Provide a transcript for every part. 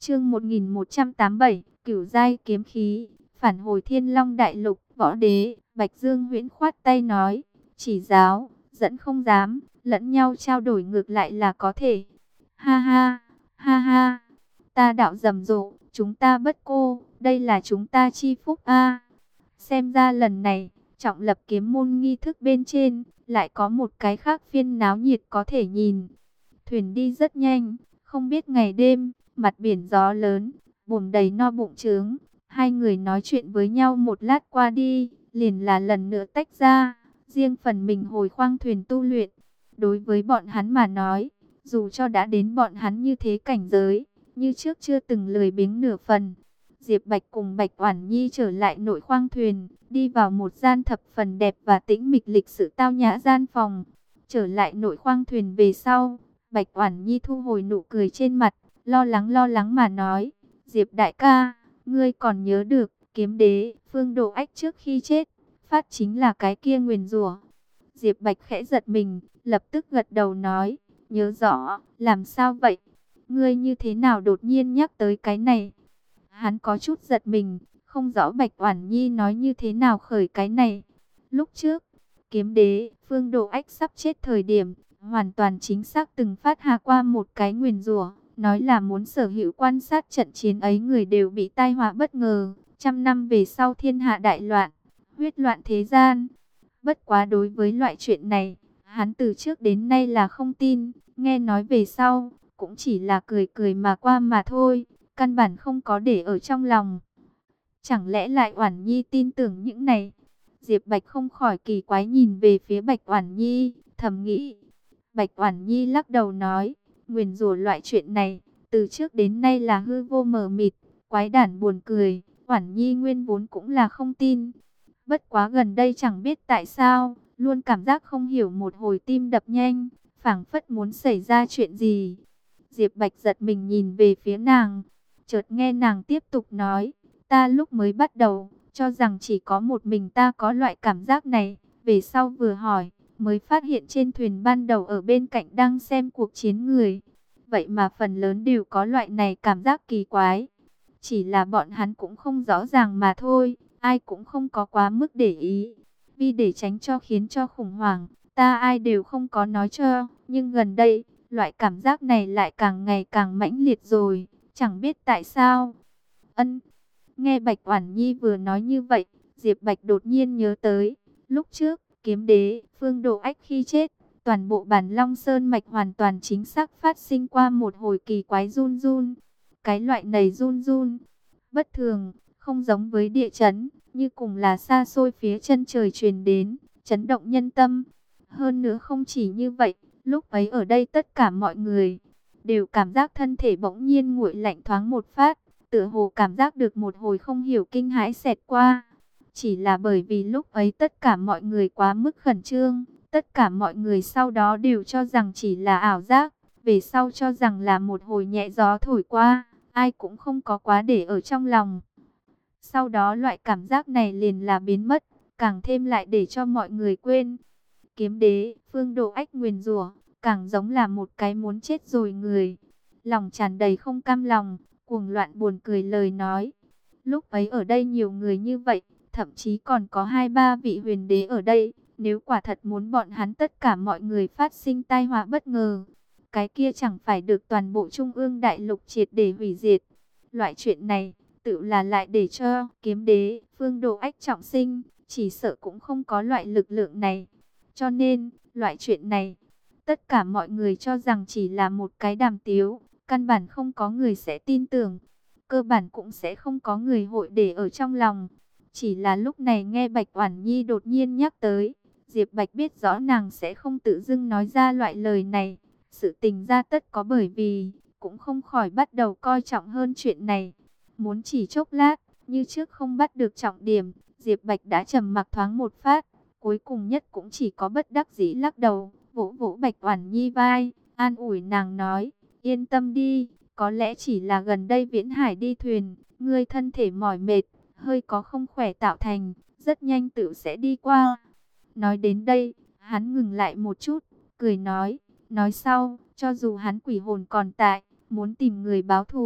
Chương 1187, Cửu giai kiếm khí, phản hồi Thiên Long đại lục, võ đế. Bạch Dương Huyễn khoát tay nói, chỉ giáo, dẫn không dám, lẫn nhau trao đổi ngược lại là có thể. Ha ha, ha ha, ta đạo rầm rộ, chúng ta bất cô, đây là chúng ta chi phúc a. Xem ra lần này, trọng lập kiếm môn nghi thức bên trên, lại có một cái khác phiên náo nhiệt có thể nhìn. Thuyền đi rất nhanh, không biết ngày đêm, mặt biển gió lớn, buồm đầy no bụng trướng. Hai người nói chuyện với nhau một lát qua đi, liền là lần nữa tách ra, riêng phần mình hồi khoang thuyền tu luyện. Đối với bọn hắn mà nói, dù cho đã đến bọn hắn như thế cảnh giới, như trước chưa từng lười biếng nửa phần. Diệp Bạch cùng Bạch Oản Nhi trở lại nội khoang thuyền, đi vào một gian thập phần đẹp và tĩnh mịch lịch sự tao nhã gian phòng. Trở lại nội khoang thuyền về sau, Bạch Oản Nhi thu hồi nụ cười trên mặt, lo lắng mà nói, Diệp đại ca, ngươi còn nhớ được, kiếm đế, Phương Đồ Ách trước khi chết, phát chính là cái kia nguyền rủa. Diệp Bạch khẽ giật mình, lập tức gật đầu nói, nhớ rõ, làm sao vậy? Ngươi như thế nào đột nhiên nhắc tới cái này? Hắn có chút giật mình, không rõ Bạch Oản Nhi nói như thế nào khởi cái này. Lúc trước, kiếm đế, Phương Đồ Ách sắp chết thời điểm, hoàn toàn chính xác từng phát hạ qua một cái nguyền rủa, nói là muốn sở hữu quan sát trận chiến ấy người đều bị tai họa bất ngờ, 100 năm về sau thiên hạ đại loạn, huyết loạn thế gian. Bất quá đối với loại chuyện này, hắn từ trước đến nay là không tin, nghe nói về sau, cũng chỉ là cười cười mà qua mà thôi, căn bản không có để ở trong lòng. Chẳng lẽ lại Oản Nhi tin tưởng những này? Diệp Bạch không khỏi kỳ quái nhìn về phía Bạch Oản Nhi, thầm nghĩ. Bạch Oản Nhi lắc đầu nói, nguyền rủa loại chuyện này, từ trước đến nay là hư vô mờ mịt, quái đản buồn cười, Oản Nhi nguyên vốn cũng là không tin. Bất quá gần đây chẳng biết tại sao, luôn cảm giác không hiểu một hồi tim đập nhanh, phảng phất muốn xảy ra chuyện gì. Diệp Bạch giật mình nhìn về phía nàng, chợt nghe nàng tiếp tục nói, ta lúc mới bắt đầu, cho rằng chỉ có một mình ta có loại cảm giác này, về sau vừa hỏi, mới phát hiện trên thuyền ban đầu ở bên cạnh đang xem cuộc chiến người. Vậy mà phần lớn đều có loại này cảm giác kỳ quái. Chỉ là bọn hắn cũng không rõ ràng mà thôi, ai cũng không có quá mức để ý. Vì để tránh cho khiến cho khủng hoảng, ta ai đều không có nói cho, nhưng gần đây, loại cảm giác này lại càng ngày càng mãnh liệt rồi, chẳng biết tại sao. Ân, nghe Bạch Oản Nhi vừa nói như vậy, Diệp Bạch đột nhiên nhớ tới, lúc trước, kiếm đế, Phương Đồ Ách khi chết, toàn bộ Bản Long Sơn mạch hoàn toàn chính xác phát sinh qua một hồi kỳ quái run run. Cái loại này run run, bất thường, không giống với địa chấn, như cùng là xa xôi phía chân trời truyền đến, chấn động nhân tâm. Hơn nữa không chỉ như vậy, lúc ấy ở đây tất cả mọi người đều cảm giác thân thể bỗng nhiên nguội lạnh thoáng một phát, tựa hồ cảm giác được một hồi không hiểu kinh hãi xẹt qua. Chỉ là bởi vì lúc ấy tất cả mọi người quá mức khẩn trương, tất cả mọi người sau đó đều cho rằng chỉ là ảo giác, về sau cho rằng là một hồi nhẹ gió thổi qua, ai cũng không có quá để ở trong lòng. Sau đó loại cảm giác này liền là biến mất, càng thêm lại để cho mọi người quên. Kiếm đế, Phương Đồ Ách nguyền rủa, càng giống là một cái muốn chết rồi người. Lòng tràn đầy không cam lòng, cuồng loạn buồn cười lời nói. Lúc ấy ở đây nhiều người như vậy, thậm chí còn có 2-3 vị huyền đế ở đây. Nếu quả thật muốn bọn hắn tất cả mọi người phát sinh tai họa bất ngờ, cái kia chẳng phải được toàn bộ Trung ương đại lục triệt để hủy diệt. Loại chuyện này, tự là lại để cho kiếm đế, Phương Đồ Ách trọng sinh, chỉ sợ cũng không có loại lực lượng này. Cho nên, loại chuyện này, tất cả mọi người cho rằng chỉ là một cái đàm tiếu, căn bản không có người sẽ tin tưởng, cơ bản cũng sẽ không có người hội để ở trong lòng. Chỉ là lúc này nghe Bạch Oản Nhi đột nhiên nhắc tới, Diệp Bạch biết rõ nàng sẽ không tự dưng nói ra loại lời này, sự tình ra tất có bởi vì, cũng không khỏi bắt đầu coi trọng hơn chuyện này. Muốn chỉ chốc lát, như trước không bắt được trọng điểm, Diệp Bạch đã trầm mặc thoáng một phát, cuối cùng nhất cũng chỉ có bất đắc dĩ lắc đầu, vỗ vỗ Bạch Oản Nhi vai, an ủi nàng nói, yên tâm đi, có lẽ chỉ là gần đây Viễn Hải đi thuyền, ngươi thân thể mỏi mệt, hơi có không khỏe tạo thành, rất nhanh tự sẽ đi qua. Nói đến đây, hắn ngừng lại một chút, cười nói sau, cho dù hắn quỷ hồn còn tại, muốn tìm người báo thù,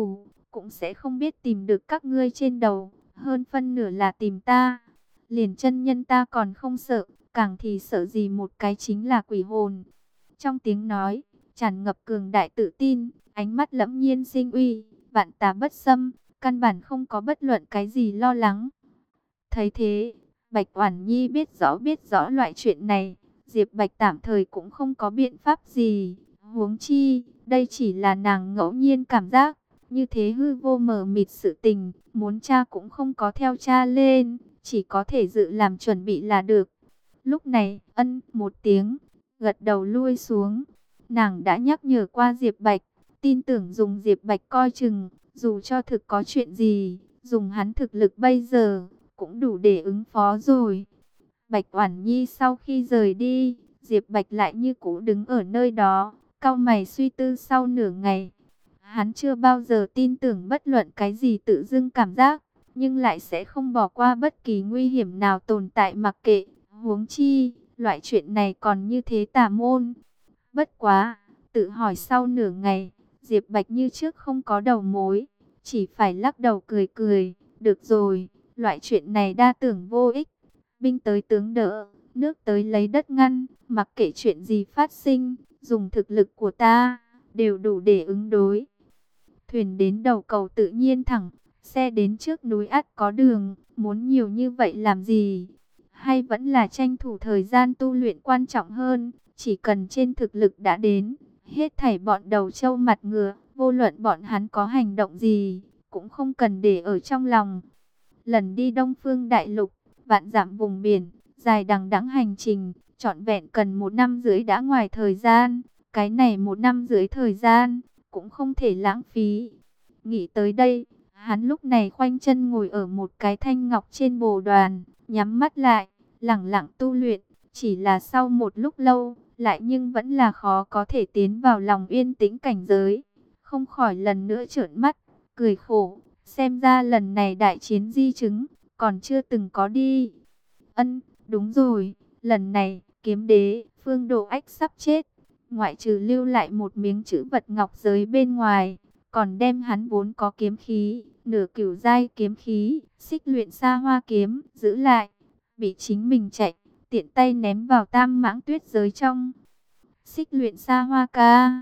cũng sẽ không biết tìm được các ngươi trên đầu, hơn phân nửa là tìm ta. Liền chân nhân ta còn không sợ, càng thì sợ gì một cái chính là quỷ hồn. Trong tiếng nói, tràn ngập cường đại tự tin, ánh mắt lẫm nhiên sinh uy, vạn tà bất xâm, căn bản không có bất luận cái gì lo lắng. Thấy thế, Bạch Oản Nhi biết rõ loại chuyện này, Diệp Bạch tạm thời cũng không có biện pháp gì. Huống chi, đây chỉ là nàng ngẫu nhiên cảm giác, như thế hư vô mờ mịt sự tình, muốn tra cũng không có theo tra lên, chỉ có thể dự làm chuẩn bị là được. Lúc này, ân một tiếng, gật đầu lui xuống. Nàng đã nhắc nhở qua Diệp Bạch, tin tưởng dùng Diệp Bạch coi chừng, dù cho thực có chuyện gì, dùng hắn thực lực bây giờ, cũng đủ để ứng phó rồi. Bạch Oản Nhi sau khi rời đi, Diệp Bạch lại như cũ đứng ở nơi đó, cau mày suy tư sau nửa ngày. Hắn chưa bao giờ tin tưởng bất luận cái gì tự dưng cảm giác, nhưng lại sẽ không bỏ qua bất kỳ nguy hiểm nào tồn tại mặc kệ. Huống chi, loại chuyện này còn như thế tà môn. Bất quá, tự hỏi sau nửa ngày, Diệp Bạch như trước không có đầu mối, chỉ phải lắc đầu cười cười. Được rồi, loại chuyện này đa tưởng vô ích. Binh tới tướng đỡ, nước tới lấy đất ngăn, mặc kệ chuyện gì phát sinh, dùng thực lực của ta, đều đủ để ứng đối. Thuyền đến đầu cầu tự nhiên thẳng, xe đến trước núi ắt có đường, muốn nhiều như vậy làm gì? Hay vẫn là tranh thủ thời gian tu luyện quan trọng hơn, chỉ cần trên thực lực đã đến, hết thảy bọn đầu trâu mặt ngựa, vô luận bọn hắn có hành động gì, cũng không cần để ở trong lòng. Lần đi Đông Phương Đại Lục, vạn dặm vùng biển, dài đằng đẵng hành trình, trọn vẹn cần 1 năm rưỡi đã ngoài thời gian. Cái này 1 năm rưỡi thời gian, cũng không thể lãng phí. Nghĩ tới đây, hắn lúc này khoanh chân ngồi ở một cái thanh ngọc trên bồ đoàn, nhắm mắt lại, lẳng lặng tu luyện. Chỉ là sau một lúc lâu, lại nhưng vẫn là khó có thể tiến vào lòng yên tĩnh cảnh giới. Không khỏi lần nữa trợn mắt, cười khổ, xem ra lần này đại chiến di chứng, còn chưa từng có đi. Ân, đúng rồi, lần này, kiếm đế, Phương Độ Ách sắp chết. Ngoại trừ lưu lại một miếng chữ vật ngọc giới bên ngoài, còn đem hắn vốn có kiếm khí, nửa cửu giai kiếm khí, xích luyện xa hoa kiếm, giữ lại. Bị chính mình chạy, tiện tay ném vào tam mãng tuyết giới trong. Xích luyện xa hoa ca.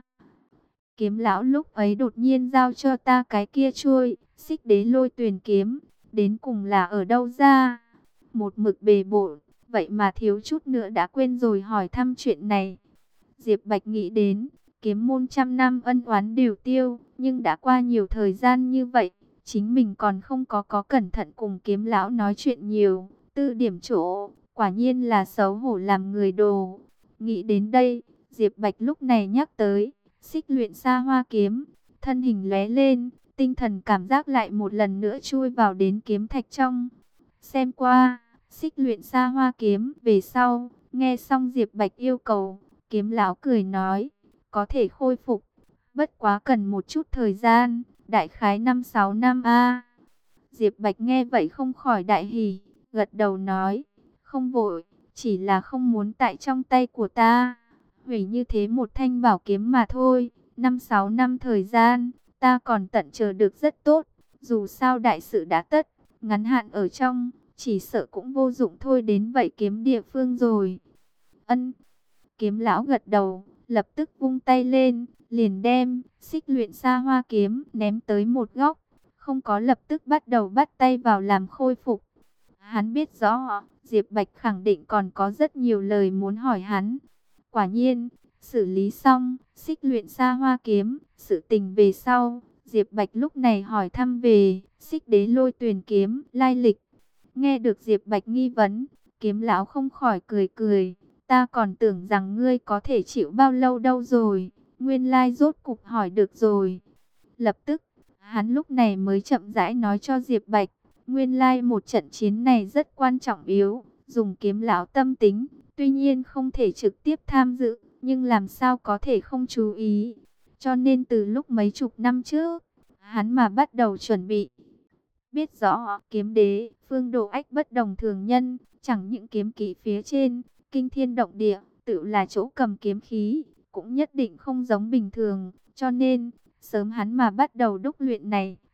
Kiếm lão lúc ấy đột nhiên giao cho ta cái kia chuôi, xích đế lôi tuyền kiếm, đến cùng là ở đâu ra? Một mực bề bộn, vậy mà thiếu chút nữa đã quên rồi hỏi thăm chuyện này. Diệp Bạch nghĩ đến, kiếm môn trăm năm ân oán đều tiêu, nhưng đã qua nhiều thời gian như vậy, chính mình còn không có cẩn thận cùng kiếm lão nói chuyện nhiều, tư điểm chỗ, quả nhiên là xấu hổ làm người đồ. Nghĩ đến đây, Diệp Bạch lúc này nhắc tới, xích luyện xa hoa kiếm, thân hình lóe lên, tinh thần cảm giác lại một lần nữa chui vào đến kiếm thạch trong. Xem qua, xích luyện xa hoa kiếm, về sau, nghe xong Diệp Bạch yêu cầu, kiếm lão cười nói, có thể khôi phục, bất quá cần một chút thời gian, đại khái 5-6 năm a. Diệp Bạch nghe vậy không khỏi đại hỉ, gật đầu nói, không vội, chỉ là không muốn tại trong tay của ta hủy như thế một thanh bảo kiếm mà thôi. 5-6 năm thời gian, ta còn tận chờ được rất tốt. Dù sao đại sự đã tất, ngắn hạn ở trong, chỉ sợ cũng vô dụng thôi, đến vậy kiếm địa phương rồi. Ân. Kiếm lão gật đầu, lập tức vung tay lên, liền đem xích luyện xa hoa kiếm ném tới một góc, không có lập tức bắt đầu bắt tay vào làm khôi phục. Hắn biết rõ, Diệp Bạch khẳng định còn có rất nhiều lời muốn hỏi hắn. Quả nhiên, xử lý xong, xích luyện xa hoa kiếm, sự tình về sau, Diệp Bạch lúc này hỏi thăm về xích đế lôi tuyền kiếm, lai lịch. Nghe được Diệp Bạch nghi vấn, kiếm lão không khỏi cười cười, ta còn tưởng rằng ngươi có thể chịu bao lâu đâu rồi, nguyên lai rốt cục hỏi được rồi. Lập tức, hắn lúc này mới chậm rãi nói cho Diệp Bạch, nguyên lai một trận chiến này rất quan trọng yếu, dùng kiếm lão tâm tính, tuy nhiên không thể trực tiếp tham dự, nhưng làm sao có thể không chú ý. Cho nên từ lúc mấy chục năm trước, hắn mà bắt đầu chuẩn bị. Biết rõ kiếm đế, Phương Độ Ách bất đồng thường nhân, chẳng những kiếm kỹ phía trên, kinh thiên động địa, tự là chỗ cầm kiếm khí, cũng nhất định không giống bình thường. Cho nên, sớm hắn mà bắt đầu đúc luyện này,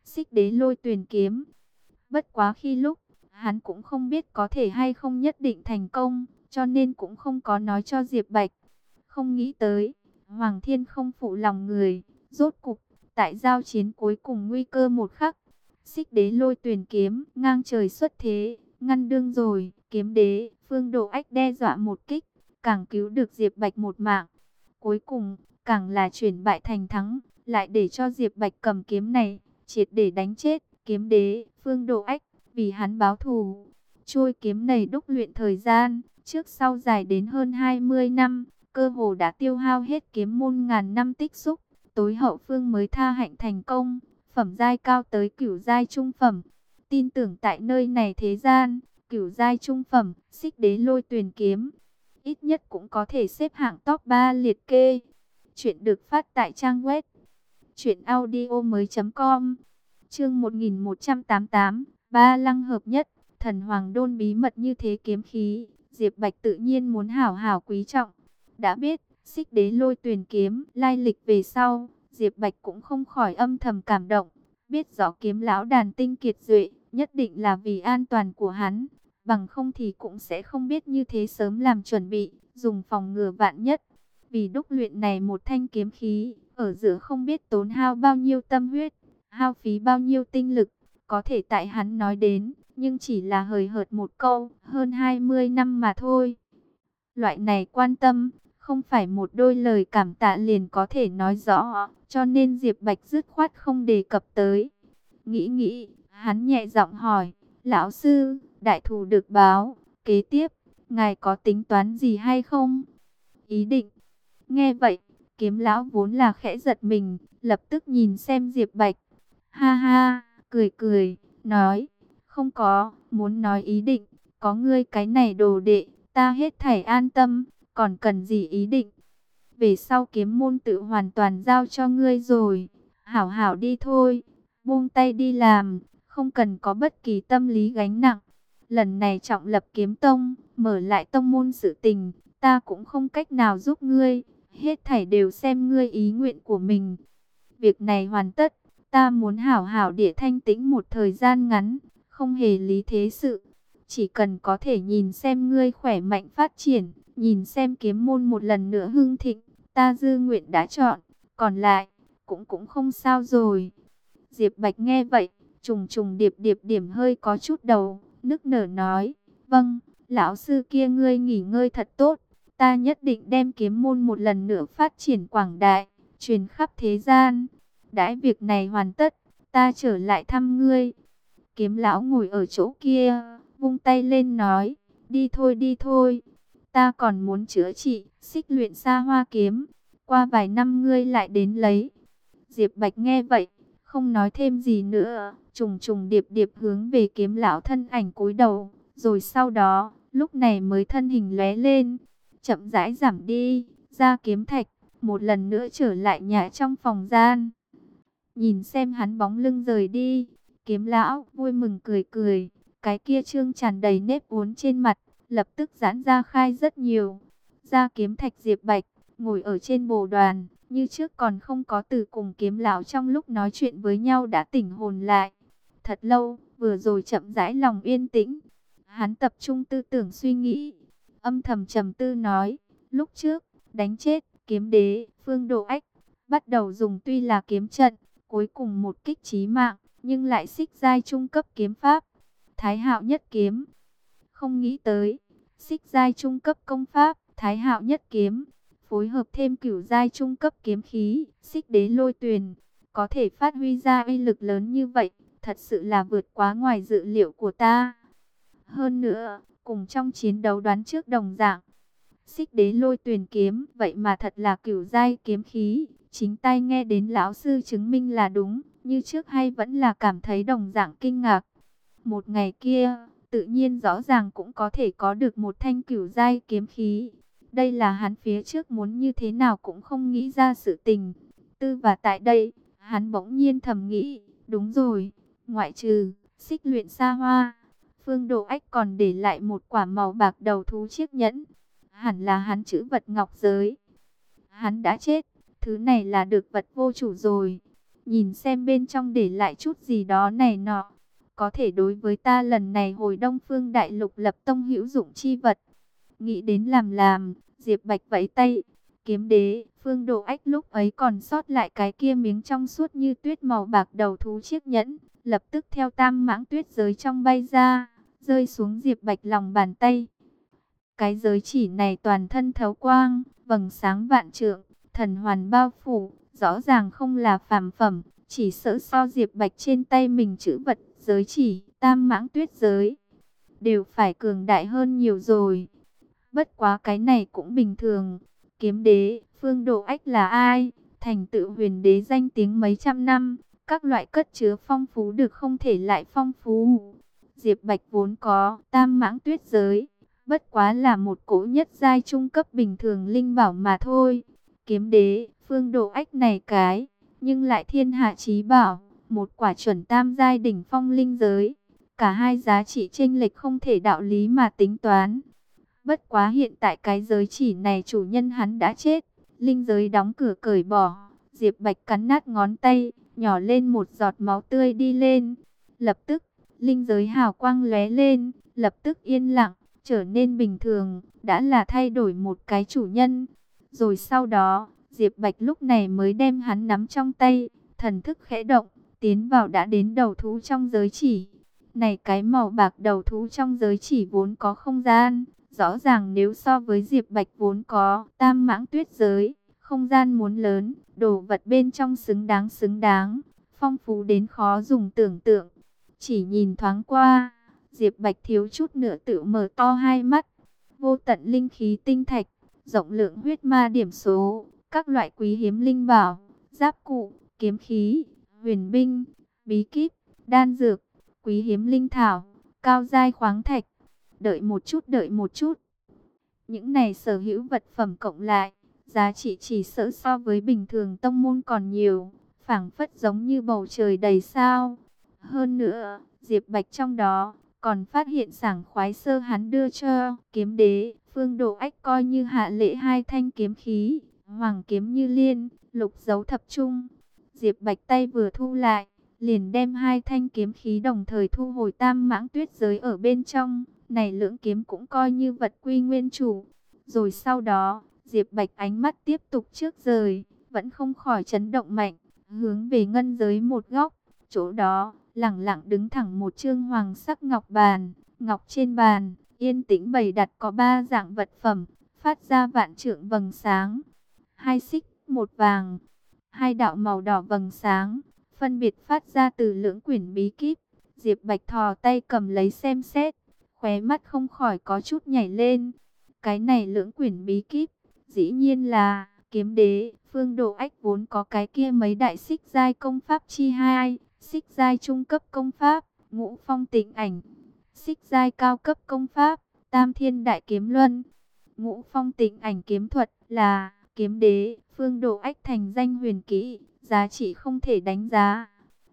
Xích Đế Lôi Tuyền kiếm. Bất quá khi lúc, hắn cũng không biết có thể hay không nhất định thành công, cho nên cũng không có nói cho Diệp Bạch. Không nghĩ tới, Hoàng Thiên không phụ lòng người, rốt cục, tại giao chiến cuối cùng nguy cơ một khắc, Xích Đế Lôi Tuyền kiếm ngang trời xuất thế, ngăn đương rồi, kiếm đế, Phương Độ Ách đe dọa một kích, càng cứu được Diệp Bạch một mạng. Cuối cùng, càng là chuyển bại thành thắng, lại để cho Diệp Bạch cầm kiếm này, triệt để đánh chết kiếm đế, Phương Độ Ách, vì hắn báo thù. Trôi kiếm này đúc luyện thời gian, trước sau dài đến hơn 20 năm, cơ hồ đã tiêu hao hết kiếm môn ngàn năm tích xúc, tối hậu phương mới tha hạnh thành công, phẩm giai cao tới cửu giai trung phẩm. Tin tưởng tại nơi này thế gian, cửu giai trung phẩm, Xích Đế Lôi Tuyền kiếm, ít nhất cũng có thể xếp hạng top 3 liệt kê. Chuyện được phát tại trang web truyệnaudiomoi.com. Chương 1188, Ba Lăng hợp nhất, Thần Hoàng Đôn bí mật như thế kiếm khí, Diệp Bạch tự nhiên muốn hảo hảo quý trọng. Đã biết Xích Đế Lôi Tuyền kiếm lai lịch về sau, Diệp Bạch cũng không khỏi âm thầm cảm động, biết rõ kiếm lão đàn tinh kiệt duệ, nhất định là vì an toàn của hắn, bằng không thì cũng sẽ không biết như thế sớm làm chuẩn bị, dùng phòng ngừa vạn nhất. Vì đúc luyện này một thanh kiếm khí, ở giữa không biết tốn hao bao nhiêu tâm huyết, hao phí bao nhiêu tinh lực, có thể tại hắn nói đến, nhưng chỉ là hời hợt một câu, hơn 20 năm mà thôi. Loại này quan tâm, không phải một đôi lời cảm tạ liền có thể nói rõ, cho nên Diệp Bạch dứt khoát không đề cập tới. Nghĩ, hắn nhẹ giọng hỏi, lão sư, đại thù được báo, kế tiếp, ngài có tính toán gì hay không? Ý định. Nghe vậy, kiếm lão vốn là khẽ giật mình, lập tức nhìn xem Diệp Bạch. Ha ha, cười, nói, không có, muốn nói ý định, có ngươi cái này đồ đệ, ta hết thảy an tâm, còn cần gì ý định. Về sau kiếm môn tự hoàn toàn giao cho ngươi rồi, hảo hảo đi thôi, buông tay đi làm, không cần có bất kỳ tâm lý gánh nặng. Lần này trọng lập kiếm tông, mở lại tông môn sự tình, ta cũng không cách nào giúp ngươi, hết thảy đều xem ngươi ý nguyện của mình. Việc này hoàn tất, ta muốn hảo hảo địa thanh tĩnh một thời gian ngắn, không hề lý thế sự. Chỉ cần có thể nhìn xem ngươi khỏe mạnh phát triển, nhìn xem kiếm môn một lần nữa hưng thịnh, ta dư nguyện đã chọn, còn lại, cũng không sao rồi. Diệp Bạch nghe vậy, trùng điệp điểm hơi có chút đầu, nức nở nói, vâng, lão sư kia ngươi nghỉ ngơi thật tốt, ta nhất định đem kiếm môn một lần nữa phát triển quảng đại, truyền khắp thế gian. Đãi việc này hoàn tất, ta trở lại thăm ngươi. Kiếm lão ngồi ở chỗ kia, vung tay lên nói, đi thôi, ta còn muốn chữa trị, xích luyện xa hoa kiếm, qua vài năm ngươi lại đến lấy. Diệp Bạch nghe vậy, không nói thêm gì nữa, trùng điệp hướng về kiếm lão thân ảnh cúi đầu, rồi sau đó, lúc này mới thân hình lóe lên, chậm rãi giảm đi, ra kiếm thạch, một lần nữa trở lại nhà trong phòng gian. Nhìn xem hắn bóng lưng rời đi, kiếm lão vui mừng cười, cái kia trương tràn đầy nếp uốn trên mặt, lập tức giãn ra khai rất nhiều. Ra kiếm thạch Diệp Bạch, ngồi ở trên bồ đoàn, như trước còn không có từ cùng kiếm lão trong lúc nói chuyện với nhau đã tỉnh hồn lại. Thật lâu, vừa rồi chậm rãi lòng yên tĩnh, hắn tập trung tư tưởng suy nghĩ, âm thầm trầm tư nói, lúc trước, đánh chết, kiếm đế, Phương Độ Ách, bắt đầu dùng tuy là kiếm trận, cuối cùng một kích chí mạng, nhưng lại xích giai trung cấp kiếm pháp, Thái Hạo Nhất Kiếm. Không nghĩ tới, xích giai trung cấp công pháp, Thái Hạo Nhất Kiếm, phối hợp thêm cửu giai trung cấp kiếm khí, Xích Đế Lôi Tuyền, có thể phát huy ra uy lực lớn như vậy, thật sự là vượt quá ngoài dự liệu của ta. Hơn nữa, cùng trong chiến đấu đoán trước đồng dạng, Xích Đế Lôi Tuyền kiếm, vậy mà thật là cửu giai kiếm khí, chính tay nghe đến lão sư chứng minh là đúng, như trước hay vẫn là cảm thấy đồng dạng kinh ngạc. Một ngày kia, tự nhiên rõ ràng cũng có thể có được một thanh cửu giai kiếm khí. Đây là hắn phía trước muốn như thế nào cũng không nghĩ ra sự tình. Và tại đây, hắn bỗng nhiên thầm nghĩ, đúng rồi, ngoại trừ xích luyện xa hoa, Phương Độ Ách còn để lại một quả màu bạc đầu thú chiếc nhẫn. Hẳn là hắn trữ vật ngọc giới. Hắn đã chết, thứ này là được vật vô chủ rồi. nhìn xem bên trong để lại chút gì đó này nọ. Có thể đối với ta lần này hồi Đông Phương Đại Lục lập tông hữu dụng chi vật. Nghĩ đến làm, Diệp Bạch vẫy tay. Kiếm đế, Phương Độ Ách lúc ấy còn sót lại cái kia miếng trong suốt như tuyết màu bạc đầu thú chiếc nhẫn, lập tức theo tam mãng tuyết giới trong bay ra, rơi xuống Diệp Bạch lòng bàn tay. Cái giới chỉ này toàn thân thấu quang, vầng sáng vạn trượng, thần hoàn bao phủ, rõ ràng không là phàm phẩm, chỉ sợ so Diệp Bạch trên tay mình chữ vật giới chỉ, tam mãng tuyết giới, đều phải cường đại hơn nhiều rồi. Bất quá cái này cũng bình thường. Kiếm đế, Phương Độ Ách là ai? Thành tựu huyền đế danh tiếng mấy trăm năm, các loại cất chứa phong phú được không thể lại phong phú. Diệp Bạch vốn có tam mãng tuyết giới, bất quá là một cỗ nhất giai trung cấp bình thường linh bảo mà thôi. Kiếm đế, Phương Độ Ách này cái, nhưng lại thiên hạ chí bảo, một quả chuẩn tam giai đỉnh phong linh giới. Cả hai giá trị chênh lệch không thể đạo lý mà tính toán. Bất quá hiện tại cái giới chỉ này chủ nhân hắn đã chết, linh giới đóng cửa cởi bỏ. Diệp Bạch cắn nát ngón tay, nhỏ lên một giọt máu tươi đi lên. Lập tức, linh giới hào quang lóe lên, lập tức yên lặng, trở nên bình thường, đã là thay đổi một cái chủ nhân. Rồi sau đó, Diệp Bạch lúc này mới đem hắn nắm trong tay, thần thức khẽ động, tiến vào đã đến đầu thú trong giới chỉ. Này cái màu bạc đầu thú trong giới chỉ vốn có không gian. Rõ ràng nếu so với Diệp Bạch vốn có tam mãng tuyết giới, không gian muốn lớn, đồ vật bên trong xứng đáng, phong phú đến khó dùng tưởng tượng. Chỉ nhìn thoáng qua, Diệp Bạch thiếu chút nữa tự mở to hai mắt. Vô tận linh khí tinh thạch, rộng lượng huyết ma điểm số, các loại quý hiếm linh bảo, giáp cụ, kiếm khí, huyền binh, bí kíp, đan dược, quý hiếm linh thảo, cao giai khoáng thạch. Đợi một chút. Những này sở hữu vật phẩm cộng lại, giá trị chỉ sợ so với bình thường tông môn còn nhiều, phảng phất giống như bầu trời đầy sao. Hơn nữa, Diệp Bạch trong đó còn phát hiện sảng khoái sơ hắn đưa cho kiếm đế, Phương Độ Ách coi như hạ lễ hai thanh kiếm khí, hoàng kiếm như liên, lục dấu thập trung. Diệp Bạch tay vừa thu lại, liền đem hai thanh kiếm khí đồng thời thu hồi tam mãng tuyết giới ở bên trong. Này lưỡng kiếm cũng coi như vật quy nguyên chủ. Rồi sau đó, Diệp Bạch ánh mắt tiếp tục trước rời, vẫn không khỏi chấn động mạnh, hướng về ngân giới một góc. Chỗ đó, lẳng lặng đứng thẳng một chương hoàng sắc ngọc bàn. Ngọc trên bàn, yên tĩnh bày đặt có ba dạng vật phẩm, phát ra vạn trượng vầng sáng. Hai xích, một vàng, hai đạo màu đỏ vầng sáng, phân biệt phát ra từ lưỡng quyển bí kíp. Diệp Bạch thò tay cầm lấy xem xét, khóe mắt không khỏi có chút nhảy lên. Cái này lưỡng quyển bí kíp, dĩ nhiên là kiếm đế, Phương Độ Ách vốn có cái kia mấy đại xích giai công pháp chi hai, xích giai trung cấp công pháp, Ngũ Phong Tịnh Ảnh, xích giai cao cấp công pháp, Tam Thiên Đại Kiếm Luân. Ngũ Phong Tịnh Ảnh kiếm thuật là kiếm đế, Phương Độ Ách thành danh huyền kỹ, giá trị không thể đánh giá.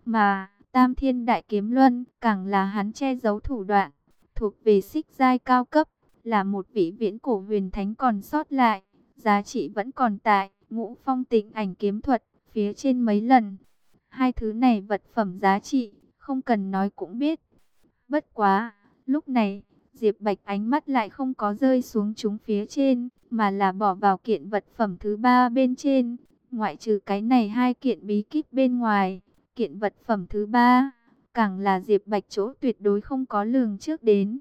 Mà Tam Thiên Đại Kiếm Luân càng là hắn che giấu thủ đoạn, thuộc về xích giai cao cấp, là một vị viễn cổ huyền thánh còn sót lại, giá trị vẫn còn tại Ngũ Phong Tịnh Ảnh kiếm thuật phía trên mấy lần. Hai thứ này vật phẩm giá trị, không cần nói cũng biết. Bất quá, lúc này, Diệp Bạch ánh mắt lại không có rơi xuống chúng phía trên, mà là bỏ vào kiện vật phẩm thứ ba bên trên. Ngoại trừ cái này hai kiện bí kíp bên ngoài, kiện vật phẩm thứ ba, càng là Diệp Bạch chỗ tuyệt đối không có lường trước đến.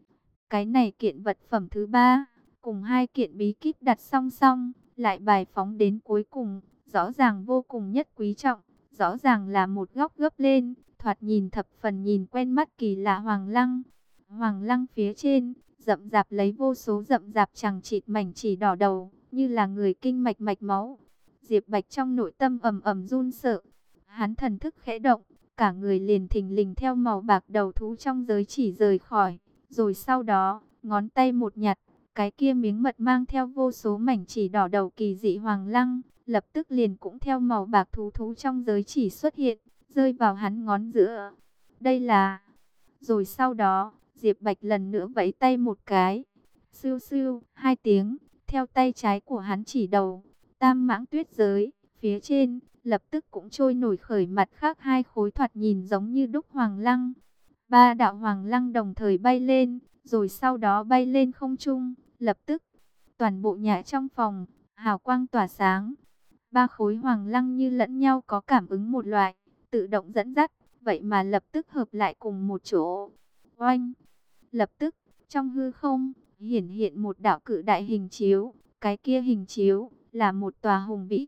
Cái này kiện vật phẩm thứ ba, cùng hai kiện bí kíp đặt song song, lại bài phóng đến cuối cùng, rõ ràng vô cùng nhất quý trọng, rõ ràng là một góc gấp lên, thoạt nhìn thập phần nhìn quen mắt kỳ lạ hoàng lăng. Hoàng lăng phía trên, rậm rạp lấy vô số rậm rạp chằng chịt mảnh chỉ đỏ đầu, như là người kinh mạch mạch máu. Diệp Bạch trong nội tâm ầm ầm run sợ, hắn thần thức khẽ động, cả người liền thình lình theo màu bạc đầu thú trong giới chỉ rời khỏi. Rồi sau đó, ngón tay một nhặt, cái kia miếng mật mang theo vô số mảnh chỉ đỏ đầu kỳ dị hoàng lăng, lập tức liền cũng theo màu bạc thú thú trong giới chỉ xuất hiện, rơi vào hắn ngón giữa. Đây là... Rồi sau đó, Diệp Bạch lần nữa vẫy tay một cái. Sưu sưu, hai tiếng, theo tay trái của hắn chỉ đầu. Tam mãng tuyết giới, phía trên, lập tức cũng trôi nổi khởi mặt khác hai khối thoạt nhìn giống như đúc hoàng lăng. Ba đạo hoàng lăng đồng thời bay lên, rồi sau đó bay lên không trung, lập tức toàn bộ nhà trong phòng hào quang tỏa sáng. Ba khối hoàng lăng như lẫn nhau có cảm ứng một loại, tự động dẫn dắt, vậy mà lập tức hợp lại cùng một chỗ. Oanh! Lập tức, trong hư không, hiển hiện một đạo cự đại hình chiếu. Cái kia hình chiếu là một tòa hùng vĩ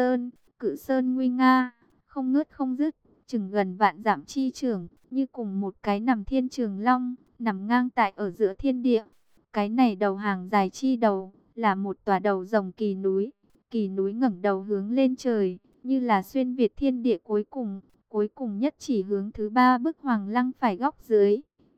cự sơn nguy nga, không ngớt không dứt, chừng gần vạn dặm chi trường, như cùng một cái nằm thiên trường long, nằm ngang tại ở giữa thiên địa. Cái này đầu hàng dài chi đầu, là một tòa đầu rồng kỳ núi ngẩng đầu hướng lên trời, như là xuyên việt thiên địa cuối cùng nhất chỉ hướng thứ ba bức hoàng lăng phải góc dưới.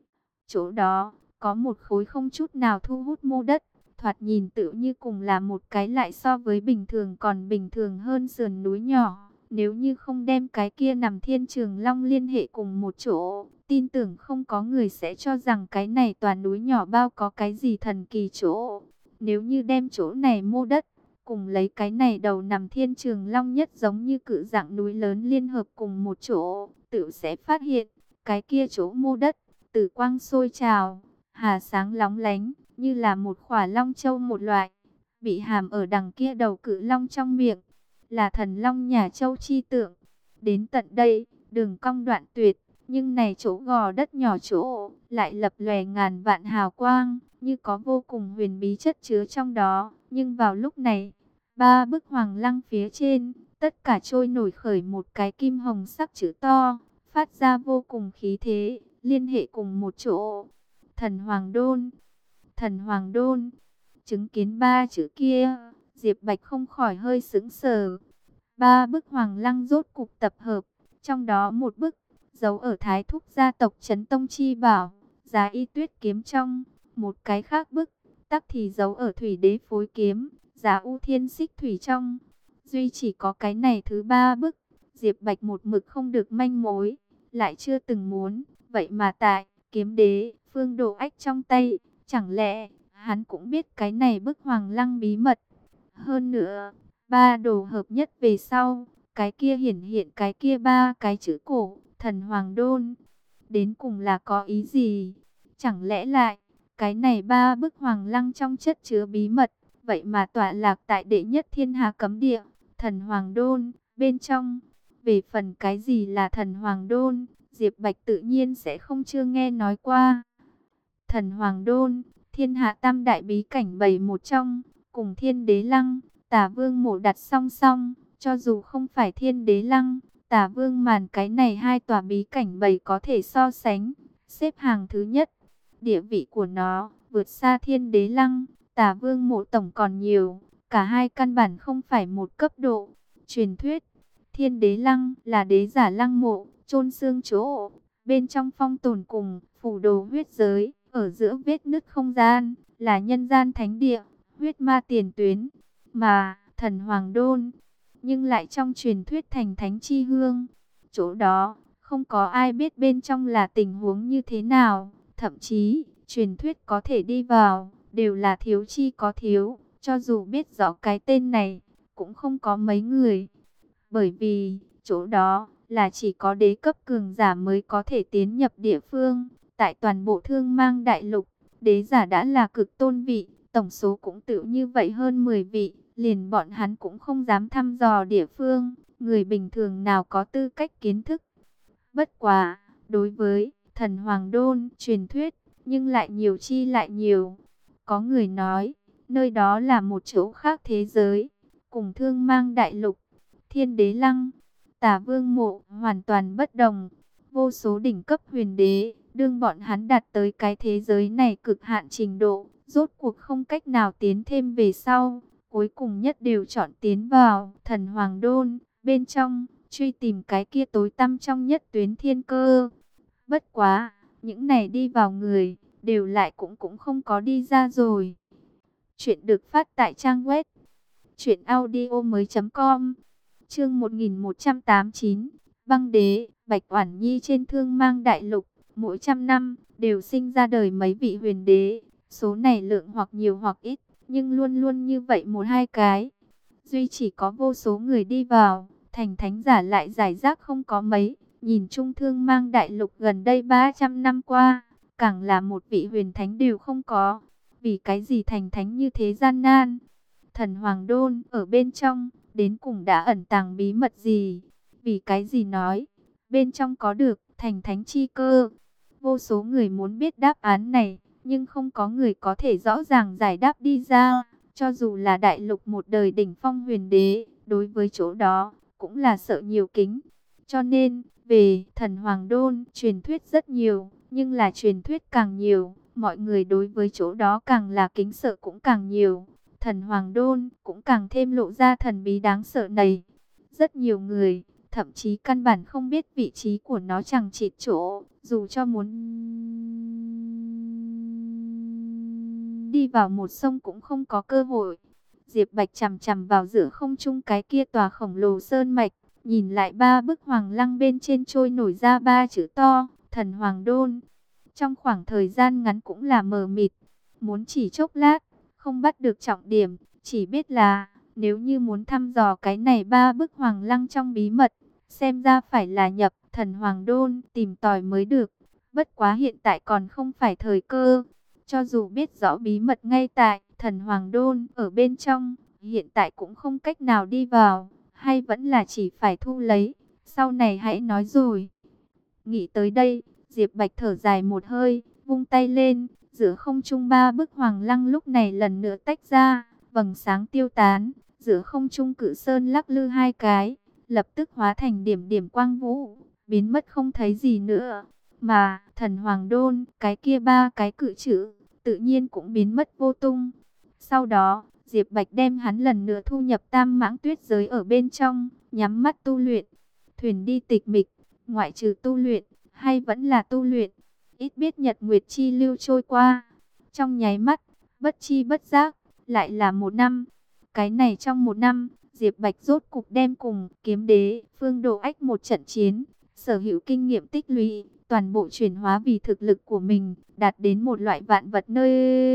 Chỗ đó, có một khối không chút nào thu hút mô đất, thoạt nhìn tựu như cùng là một cái lại so với bình thường còn bình thường hơn sườn núi nhỏ. Nếu như không đem cái kia nằm thiên trường long liên hệ cùng một chỗ, tin tưởng không có người sẽ cho rằng cái này toàn núi nhỏ bao có cái gì thần kỳ chỗ. Nếu như đem chỗ này mô đất, cùng lấy cái này đầu nằm thiên trường long nhất giống như cự dạng núi lớn liên hợp cùng một chỗ, tựu sẽ phát hiện, cái kia chỗ mô đất, tử quang sôi trào, hà sáng lóng lánh, như là một khỏa long châu một loại, bị hàm ở đằng kia đầu cự long trong miệng, là thần long nhà châu chi tượng. Đến tận đây, đường cong đoạn tuyệt, nhưng này chỗ gò đất nhỏ chỗ, lại lập lòe ngàn vạn hào quang, như có vô cùng huyền bí chất chứa trong đó. Nhưng vào lúc này, ba bức hoàng lăng phía trên, tất cả trôi nổi khởi một cái kim hồng sắc chữ to, phát ra vô cùng khí thế, liên hệ cùng một chỗ. Thần Hoàng Đôn, Thần Hoàng Đôn. Chứng kiến ba chữ kia, Diệp Bạch không khỏi hơi sững sờ. Ba bức hoàng lăng rốt cục tập hợp, trong đó một bức giấu ở Thái Thúc gia tộc Trấn Tông chi bảo, Giá Y Tuyết kiếm trong, một cái khác bức tắc thì giấu ở Thủy Đế phối kiếm, Giá U Thiên xích thủy trong. Duy chỉ có cái này thứ ba bức, Diệp Bạch một mực không được manh mối, lại chưa từng muốn, vậy mà tại kiếm đế Phương Đồ Ách trong tay, chẳng lẽ hắn cũng biết cái này bức hoàng lăng bí mật. Hơn nữa, ba đồ hợp nhất về sau, cái kia hiển hiện cái kia ba cái chữ cổ, Thần Hoàng Đôn, đến cùng là có ý gì? Chẳng lẽ lại, cái này ba bức hoàng lăng trong chất chứa bí mật, vậy mà tọa lạc tại đệ nhất thiên hà cấm địa, Thần Hoàng Đôn, bên trong. Về phần cái gì là Thần Hoàng Đôn, Diệp Bạch tự nhiên sẽ không chưa nghe nói qua. Thần Hoàng Đôn, thiên hạ tam đại bí cảnh bầy một trong, cùng Thiên Đế Lăng, Tả Vương Mộ đặt song song, cho dù không phải Thiên Đế Lăng, Tả Vương Màn, cái này hai tòa bí cảnh bầy có thể so sánh, xếp hàng thứ nhất. Địa vị của nó vượt xa Thiên Đế Lăng, Tả Vương Mộ tổng còn nhiều, cả hai căn bản không phải một cấp độ. Truyền thuyết, Thiên Đế Lăng là đế giả lăng mộ, chôn xương chỗ, bên trong phong tồn cùng phủ đồ huyết giới, ở giữa vết nứt không gian, là nhân gian thánh địa, huyết ma tiền tuyến. Mà Thần Hoàng Đôn, nhưng lại trong truyền thuyết thành thánh chi hương. Chỗ đó, không có ai biết bên trong là tình huống như thế nào. Thậm chí, truyền thuyết có thể đi vào, đều là thiếu chi có thiếu. Cho dù biết rõ cái tên này, cũng không có mấy người. Bởi vì, chỗ đó là chỉ có đế cấp cường giả mới có thể tiến nhập địa phương. Tại toàn bộ Thương Mang Đại Lục, đế giả đã là cực tôn vị, tổng số cũng tự như vậy hơn 10 vị, liền bọn hắn cũng không dám thăm dò địa phương, người bình thường nào có tư cách kiến thức. Bất quá, đối với Thần Hoàng Đôn truyền thuyết, nhưng lại nhiều chi lại nhiều. Có người nói, nơi đó là một chỗ khác thế giới, cùng Thương Mang Đại Lục, Thiên Đế Lăng, Tả Vương Mộ hoàn toàn bất đồng. Vô số đỉnh cấp huyền đế, đương bọn hắn đạt tới cái thế giới này cực hạn trình độ, rốt cuộc không cách nào tiến thêm về sau, cuối cùng nhất đều chọn tiến vào Thần Hoàng Đôn, bên trong, truy tìm cái kia tối tăm trong nhất tuyến thiên cơ. Bất quá, những này đi vào người, đều lại cũng không có đi ra rồi. Chuyện được phát tại trang web truyệnaudiomoi.com. Chương 1189, Băng Đế, Bạch Oản Nhi trên Thương Mang Đại Lục, mỗi trăm năm đều sinh ra đời mấy vị huyền đế, số này lượng hoặc nhiều hoặc ít, nhưng luôn luôn như vậy một hai cái. Duy chỉ có vô số người đi vào, thành thánh giả lại giải rác không có mấy. Nhìn chung Thương Mang Đại Lục gần đây 300 năm qua, càng là một vị huyền thánh đều không có. Vì cái gì thành thánh như thế gian nan? Thần Hoàng Đôn ở bên trong, đến cùng đã ẩn tàng bí mật gì? Vì cái gì nói, bên trong có được thành thánh chi cơ? Vô số người muốn biết đáp án này, nhưng không có người có thể rõ ràng giải đáp đi ra. Cho dù là đại lục một đời đỉnh phong huyền đế, đối với chỗ đó, cũng là sợ nhiều kính. Cho nên, về thần Hoàng Đôn, truyền thuyết rất nhiều, nhưng là truyền thuyết càng nhiều, mọi người đối với chỗ đó càng là kính sợ cũng càng nhiều. Thần Hoàng Đôn cũng càng thêm lộ ra thần bí đáng sợ này. Rất nhiều người, thậm chí căn bản không biết vị trí của nó chẳng chịt chỗ, dù cho muốn đi vào một sông cũng không có cơ hội. Diệp Bạch chằm chằm vào giữa không trung cái kia tòa khổng lồ sơn mạch, nhìn lại ba bức hoàng lăng bên trên trôi nổi ra ba chữ to, Thần Hoàng Đôn. Trong khoảng thời gian ngắn cũng là mờ mịt, muốn chỉ chốc lát, không bắt được trọng điểm, chỉ biết là nếu như muốn thăm dò cái này ba bức hoàng lăng trong bí mật, xem ra phải là nhập Thần Hoàng Đôn tìm tòi mới được. Bất quá hiện tại còn không phải thời cơ. Cho dù biết rõ bí mật ngay tại Thần Hoàng Đôn ở bên trong, hiện tại cũng không cách nào đi vào, hay vẫn là chỉ phải thu lấy, sau này hãy nói rồi. Nghĩ tới đây, Diệp Bạch thở dài một hơi, vung tay lên, giữa không trung ba bức hoàng lăng lúc này lần nữa tách ra, vầng sáng tiêu tán, giữa không trung cự sơn lắc lư hai cái, lập tức hóa thành điểm điểm quang vũ, biến mất không thấy gì nữa. Mà Thần Hoàng Đôn, cái kia ba cái cự chữ, tự nhiên cũng biến mất vô tung. Sau đó, Diệp Bạch đem hắn lần nữa thu nhập Tam Mãng Tuyết giới ở bên trong, nhắm mắt tu luyện. Thuyền đi tịch mịch, ngoại trừ tu luyện, hay vẫn là tu luyện. Ít biết nhật nguyệt chi lưu trôi qua. Trong nháy mắt, bất chi bất giác, lại là một năm. Cái này trong một năm, Diệp Bạch rốt cục đem cùng kiếm đế, Phương Độ Ách một trận chiến. Sở hữu kinh nghiệm tích lũy, toàn bộ chuyển hóa vì thực lực của mình, đạt đến một loại vạn vật nơi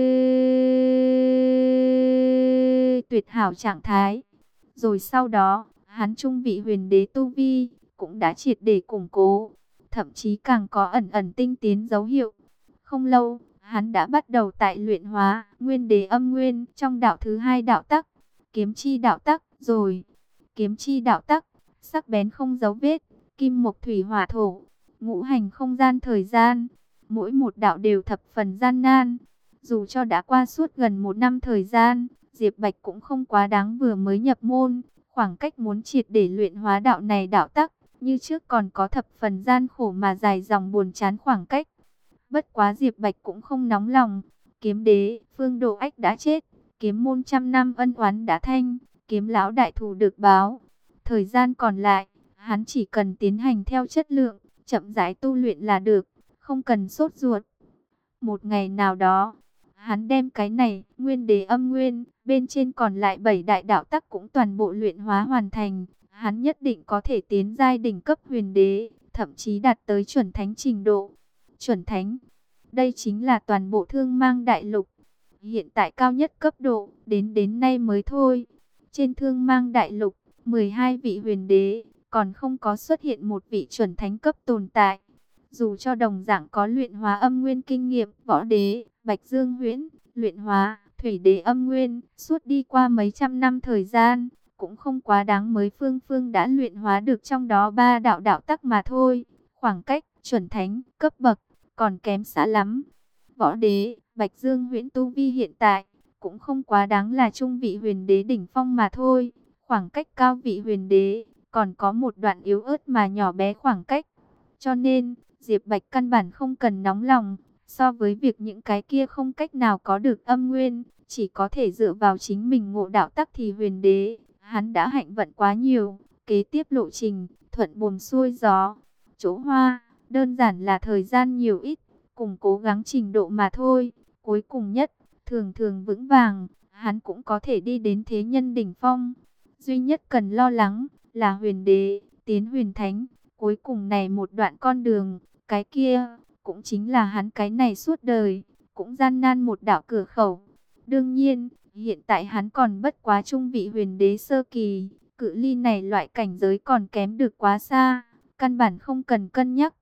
tuyệt hảo trạng thái. Rồi sau đó, hắn trung vị huyền đế tu vi, cũng đã triệt để củng cố, thậm chí càng có ẩn ẩn tinh tiến dấu hiệu. Không lâu, hắn đã bắt đầu tại luyện hóa nguyên đế âm nguyên trong đạo thứ hai đạo tắc, kiếm chi đạo tắc rồi. Kiếm chi đạo tắc, sắc bén không dấu vết, kim mộc thủy hỏa thổ, ngũ hành không gian thời gian, mỗi một đạo đều thập phần gian nan. Dù cho đã qua suốt gần một năm thời gian, Diệp Bạch cũng không quá đáng vừa mới nhập môn, khoảng cách muốn triệt để luyện hóa đạo này đạo tắc, như trước còn có thập phần gian khổ mà dài dòng buồn chán khoảng cách. Bất quá Diệp Bạch cũng không nóng lòng, kiếm đế, Phương Độ Ách đã chết, kiếm môn trăm năm ân oán đã thanh, kiếm lão đại thù được báo. Thời gian còn lại, hắn chỉ cần tiến hành theo chất lượng, chậm rãi tu luyện là được, không cần sốt ruột. Một ngày nào đó, hắn đem cái này, nguyên đế âm nguyên, bên trên còn lại 7 đại đạo tắc cũng toàn bộ luyện hóa hoàn thành. Hắn nhất định có thể tiến giai đỉnh cấp huyền đế, thậm chí đạt tới chuẩn thánh trình độ. Chuẩn thánh, đây chính là toàn bộ Thương Mang Đại Lục. Hiện tại cao nhất cấp độ, đến nay mới thôi. Trên Thương Mang Đại Lục, 12 vị huyền đế, còn không có xuất hiện một vị chuẩn thánh cấp tồn tại. Dù cho đồng dạng có luyện hóa âm nguyên kinh nghiệm, võ đế, Bạch Dương Huyễn, luyện hóa, thủy đế âm nguyên, suốt đi qua mấy trăm năm thời gian, cũng không quá đáng mới Phương đã luyện hóa được trong đó 3 đạo đạo tắc mà thôi. Khoảng cách, chuẩn thánh, cấp bậc, còn kém xa lắm. Võ đế, Bạch Dương Huyễn tu vi hiện tại, cũng không quá đáng là trung vị huyền đế đỉnh phong mà thôi. Khoảng cách cao vị huyền đế, còn có một đoạn yếu ớt mà nhỏ bé khoảng cách. Cho nên, Diệp Bạch căn bản không cần nóng lòng, so với việc những cái kia không cách nào có được âm nguyên, chỉ có thể dựa vào chính mình ngộ đạo tắc thì huyền đế, hắn đã hạnh vận quá nhiều. Kế tiếp lộ trình, thuận buồm xuôi gió, chỗ hoa, đơn giản là thời gian nhiều ít, cùng cố gắng trình độ mà thôi. Cuối cùng nhất, thường thường vững vàng, hắn cũng có thể đi đến thế nhân đỉnh phong. Duy nhất cần lo lắng là huyền đế, tiến huyền thánh, cuối cùng này một đoạn con đường, cái kia, cũng chính là hắn cái này suốt đời, cũng gian nan một đạo cửa khẩu. Đương nhiên, hiện tại hắn còn bất quá trung vị huyền đế sơ kỳ, cự ly này loại cảnh giới còn kém được quá xa, căn bản không cần cân nhắc.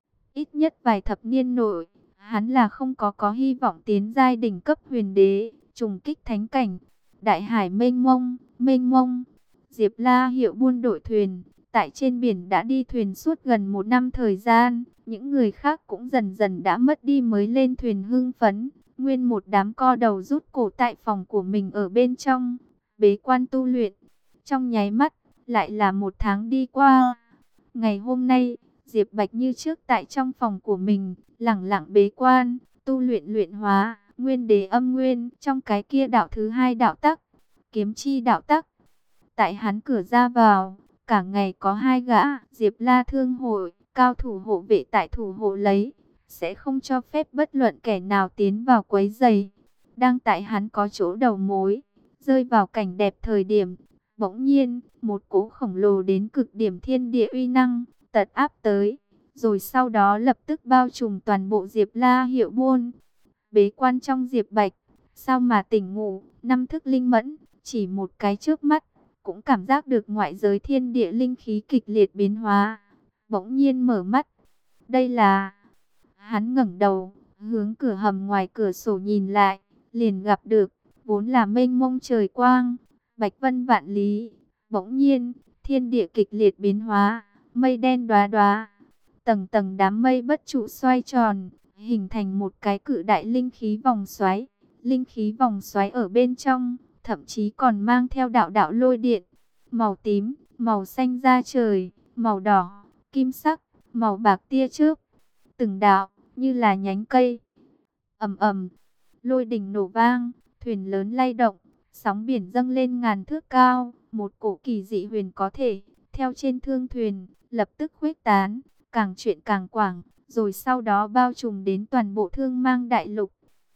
Ít nhất vài thập niên nội, hắn là không có hy vọng tiến giai đỉnh cấp huyền đế, trùng kích thánh cảnh. Đại hải mênh mông, mênh mông. Diệp La Hiệu buôn đội thuyền, tại trên biển đã đi thuyền suốt gần 1 năm thời gian. Những người khác cũng dần dần đã mất đi mới lên thuyền hưng phấn. Nguyên một đám co đầu rút cổ tại phòng của mình ở bên trong, bế quan tu luyện. Trong nháy mắt, lại là 1 tháng đi qua. Ngày hôm nay, Diệp Bạch như trước tại trong phòng của mình, lẳng lặng bế quan, tu luyện luyện hóa, nguyên đế âm nguyên, trong cái kia đạo thứ hai đạo tắc, kiếm chi đạo tắc. Tại hắn cửa ra vào, cả ngày có 2 gã Diệp La Thương hội, cao thủ hộ vệ tại thủ hộ lấy, sẽ không cho phép bất luận kẻ nào tiến vào quấy rầy. Đang tại hắn có chỗ đầu mối, rơi vào cảnh đẹp thời điểm, bỗng nhiên, một cỗ khổng lồ đến cực điểm thiên địa uy năng tật áp tới, rồi sau đó lập tức bao trùm toàn bộ Diệp La Hiệu buôn. Bế quan trong Diệp Bạch, sao mà tỉnh ngủ, 5 thức linh mẫn, chỉ một cái chớp mắt, cũng cảm giác được ngoại giới thiên địa linh khí kịch liệt biến hóa. Bỗng nhiên mở mắt, đây là... Hắn ngẩng đầu, hướng cửa hầm ngoài cửa sổ nhìn lại, liền gặp được, vốn là mênh mông trời quang, bạch vân vạn lý. Bỗng nhiên, thiên địa kịch liệt biến hóa, mây đen đóa đóa, tầng tầng đám mây bất trụ xoay tròn, hình thành một cái cự đại linh khí vòng xoáy. Linh khí vòng xoáy ở bên trong, thậm chí còn mang theo đạo đạo lôi điện, màu tím, màu xanh da trời, màu đỏ, kim sắc, màu bạc tia chớp, từng đạo như là nhánh cây. Ầm ầm, lôi đình nổ vang, thuyền lớn lay động, sóng biển dâng lên ngàn thước cao, một cổ kỳ dị huyền có thể theo trên thương thuyền lập tức khuếch tán, càng chuyện càng quảng, rồi sau đó bao trùm đến toàn bộ Thương Mang đại lục.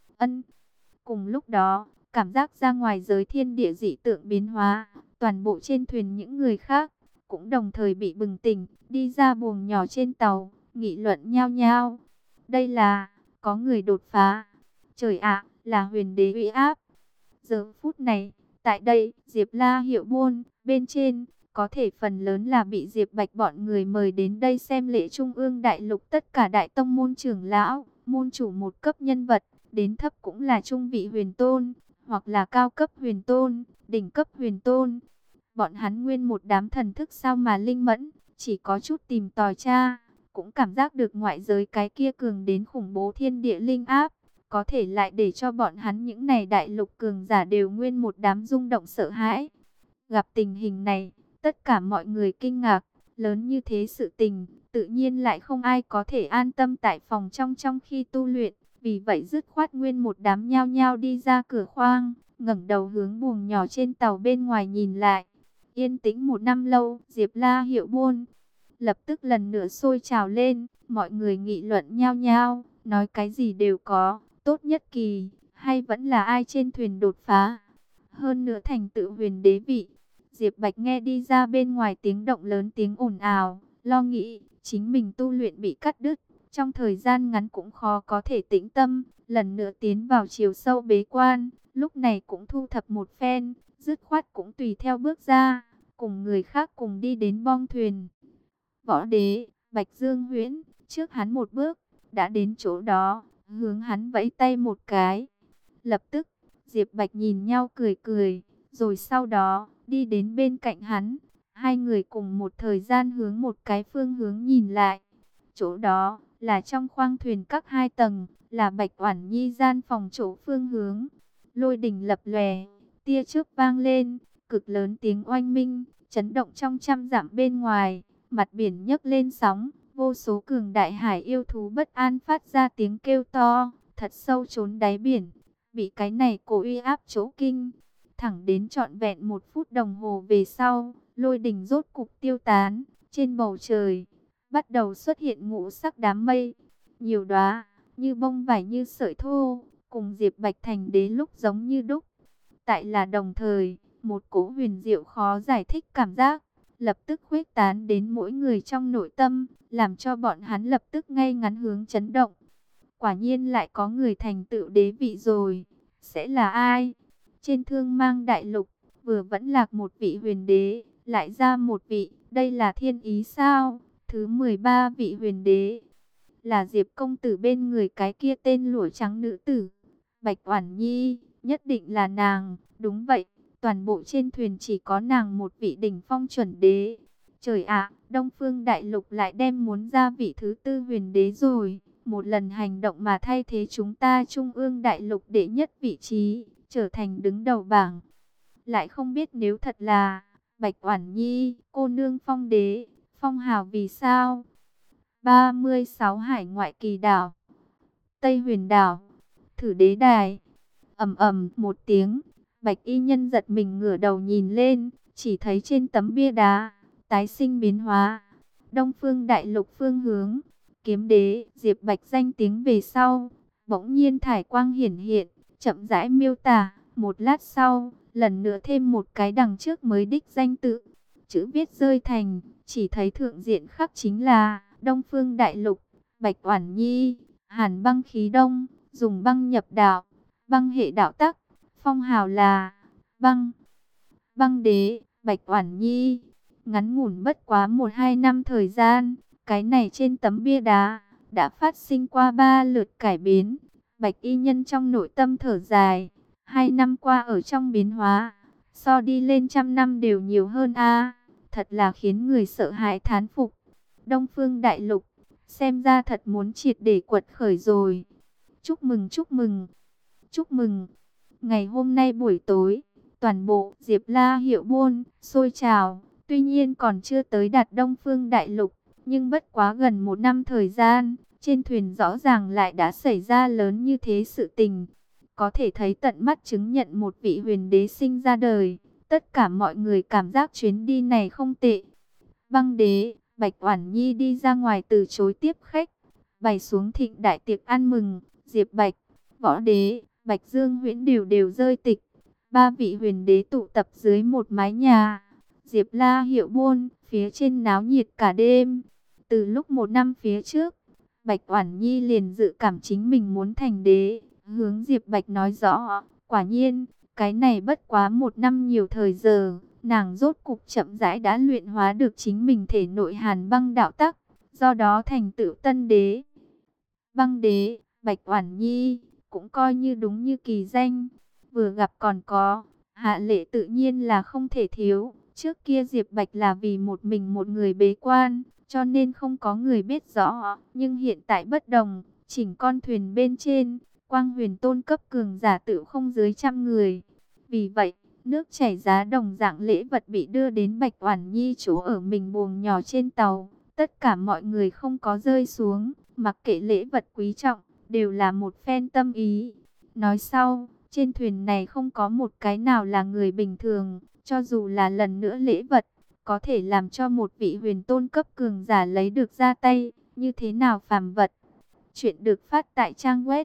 Cùng lúc đó, cảm giác ra ngoài giới thiên địa dị tượng biến hóa, toàn bộ trên thuyền những người khác cũng đồng thời bị bừng tỉnh, đi ra buồng nhỏ trên tàu, nghị luận nhao nhao. Đây là, có người đột phá. Trời ạ, là huyền đế uy áp. Giờ phút này, tại đây, Diệp La Hiệu buôn, bên trên, có thể phần lớn là bị Diệp Bạch bọn người mời đến đây xem lễ trung ương đại lục tất cả đại tông môn trưởng lão, môn chủ một cấp nhân vật, đến thấp cũng là trung vị huyền tôn, hoặc là cao cấp huyền tôn, đỉnh cấp huyền tôn. Bọn hắn nguyên một đám thần thức sao mà linh mẫn, chỉ có chút tìm tòi tra, cũng cảm giác được ngoại giới cái kia cường đến khủng bố thiên địa linh áp, có thể lại để cho bọn hắn những này đại lục cường giả đều nguyên một đám rung động sợ hãi. Gặp tình hình này, tất cả mọi người kinh ngạc, lớn như thế sự tình, tự nhiên lại không ai có thể an tâm tại phòng trong khi tu luyện, vì vậy dứt khoát nguyên một đám nhao nhao đi ra cửa khoang, ngẩng đầu hướng buồng nhỏ trên tàu bên ngoài nhìn lại. Yên tĩnh 1 năm lâu, Diệp La Hiệu buôn lập tức lần nữa sôi trào lên, mọi người nghị luận nhao nhao, nói cái gì đều có, tốt nhất kỳ, hay vẫn là ai trên thuyền đột phá, hơn nữa thành tựu huyền đế vị. Diệp Bạch nghe đi ra bên ngoài tiếng động lớn, tiếng ồn ào, lo nghĩ chính mình tu luyện bị cắt đứt, trong thời gian ngắn cũng khó có thể tĩnh tâm, lần nữa tiến vào chiều sâu bế quan, lúc này cũng thu thập một phen, dứt khoát cũng tùy theo bước ra, cùng người khác cùng đi đến bong thuyền. Võ đế, Bạch Dương Huyễn, trước hắn một bước, đã đến chỗ đó, hướng hắn vẫy tay một cái. Lập tức, Diệp Bạch nhìn nhau cười cười, rồi sau đó, đi đến bên cạnh hắn. Hai người cùng một thời gian hướng một cái phương hướng nhìn lại. Chỗ đó, là trong khoang thuyền các 2 tầng, là Bạch Oản Nhi gian phòng chỗ phương hướng. Lôi đình lập lòe, tia chớp vang lên, cực lớn tiếng oanh minh, chấn động trong trăm dặm bên ngoài. Mặt biển nhấc lên sóng, vô số cường đại hải yêu thú bất an phát ra tiếng kêu to, thật sâu chốn đáy biển, bị cái này cổ uy áp chỗ kinh. Thẳng đến trọn vẹn 1 phút đồng hồ về sau, lôi đình rốt cục tiêu tán, trên bầu trời bắt đầu xuất hiện ngũ sắc đám mây, nhiều đóa, như bông vải như sợi thô, cùng Diệp Bạch thành đế lúc giống như đúc. Tại là đồng thời, một cỗ huyền diệu khó giải thích cảm giác lập tức khuếch tán đến mỗi người trong nội tâm, làm cho bọn hắn lập tức ngay ngắn hướng chấn động. Quả nhiên lại có người thành tựu đế vị rồi, sẽ là ai? Trên Thương Mang đại lục, vừa vẫn lạc một vị huyền đế, lại ra một vị, đây là thiên ý sao? Thứ 13 vị huyền đế, là Diệp công tử bên người cái kia tên lụa trắng nữ tử, Bạch Oản Nhi, nhất định là nàng. Đúng vậy, toàn bộ trên thuyền chỉ có nàng một vị đỉnh phong chuẩn đế. Trời ạ, Đông Phương Đại Lục lại đem muốn ra vị thứ tư huyền đế rồi. Một lần hành động mà thay thế chúng ta Trung ương Đại Lục đệ nhất vị trí, trở thành đứng đầu bảng. Lại không biết nếu thật là Bạch Oản Nhi, cô nương phong đế, phong hào vì sao? 36 hải ngoại kỳ đảo, Tây Huyền đảo, Thử Đế đài. Ầm ầm một tiếng, Bạch Y Nhân giật mình ngửa đầu nhìn lên, chỉ thấy trên tấm bia đá tái sinh biến hóa. Đông Phương Đại Lục phương hướng, Kiếm Đế Diệp Bạch danh tiếng về sau, bỗng nhiên thải quang hiển hiện, chậm rãi miêu tả. Một lát sau, lần nữa thêm một cái đằng trước mới đích danh tự, chữ viết rơi thành, chỉ thấy thượng diện khắc chính là Đông Phương Đại Lục, Bạch Oản Nhi, Hàn băng khí đông, dùng băng nhập đạo, băng hệ đạo tắc, phong hào là băng, băng đế, Bạch Oản Nhi. Ngắn ngủn bất quá 1-2 năm thời gian, cái này trên tấm bia đá đã phát sinh qua 3 lượt cải biến. Bạch Y Nhân trong nội tâm thở dài, 2 năm qua ở trong biến hóa, so đi lên trăm năm đều nhiều hơn a, thật là khiến người sợ hãi thán phục. Đông Phương Đại Lục, xem ra thật muốn triệt để quật khởi rồi. Chúc mừng, chúc mừng, chúc mừng. Ngày hôm nay buổi tối, toàn bộ Diệp La Hiệu Buôn sôi trào. Tuy nhiên còn chưa tới đạt Đông Phương Đại Lục, nhưng bất quá gần 1 năm thời gian, trên thuyền rõ ràng lại đã xảy ra lớn như thế sự tình. Có thể thấy tận mắt chứng nhận một vị huyền đế sinh ra đời. Tất cả mọi người cảm giác chuyến đi này không tệ. Băng đế, Bạch Oản Nhi đi ra ngoài từ chối tiếp khách, bày xuống thịnh đại tiệc ăn mừng. Diệp Bạch, Võ Đế, Bạch Dương Huyễn đều rơi tịch. 3 vị huyền đế tụ tập dưới một mái nhà Diệp La Hiệu Buôn, phía trên náo nhiệt cả đêm. Từ lúc 1 năm phía trước, Bạch Oản Nhi liền dự cảm chính mình muốn thành đế, hướng Diệp Bạch nói rõ. Quả nhiên, cái này bất quá 1 năm nhiều thời giờ, nàng rốt cục chậm rãi đã luyện hóa được chính mình thể nội Hàn băng đạo tắc, do đó thành tựu tân đế. Băng đế, Bạch Oản Nhi, cũng coi như đúng như kỳ danh. Vừa gặp còn có, hạ lễ tự nhiên là không thể thiếu. Trước kia Diệp Bạch là vì một mình một người bế quan, cho nên không có người biết rõ. Nhưng hiện tại bất đồng, chỉnh con thuyền bên trên, Quang Huyền Tôn cấp cường giả tự không dưới 100 người. Vì vậy, nước chảy giá đồng dạng lễ vật bị đưa đến Bạch Oản Nhi chỗ ở mình buồng nhỏ trên tàu. Tất cả mọi người không có rơi xuống, mặc kệ lễ vật quý trọng, đều là một phen tâm ý. Nói sau, trên thuyền này không có một cái nào là người bình thường, cho dù là lần nữa lễ vật, có thể làm cho một vị huyền tôn cấp cường giả lấy được ra tay, như thế nào phàm vật. Chuyện được phát tại trang web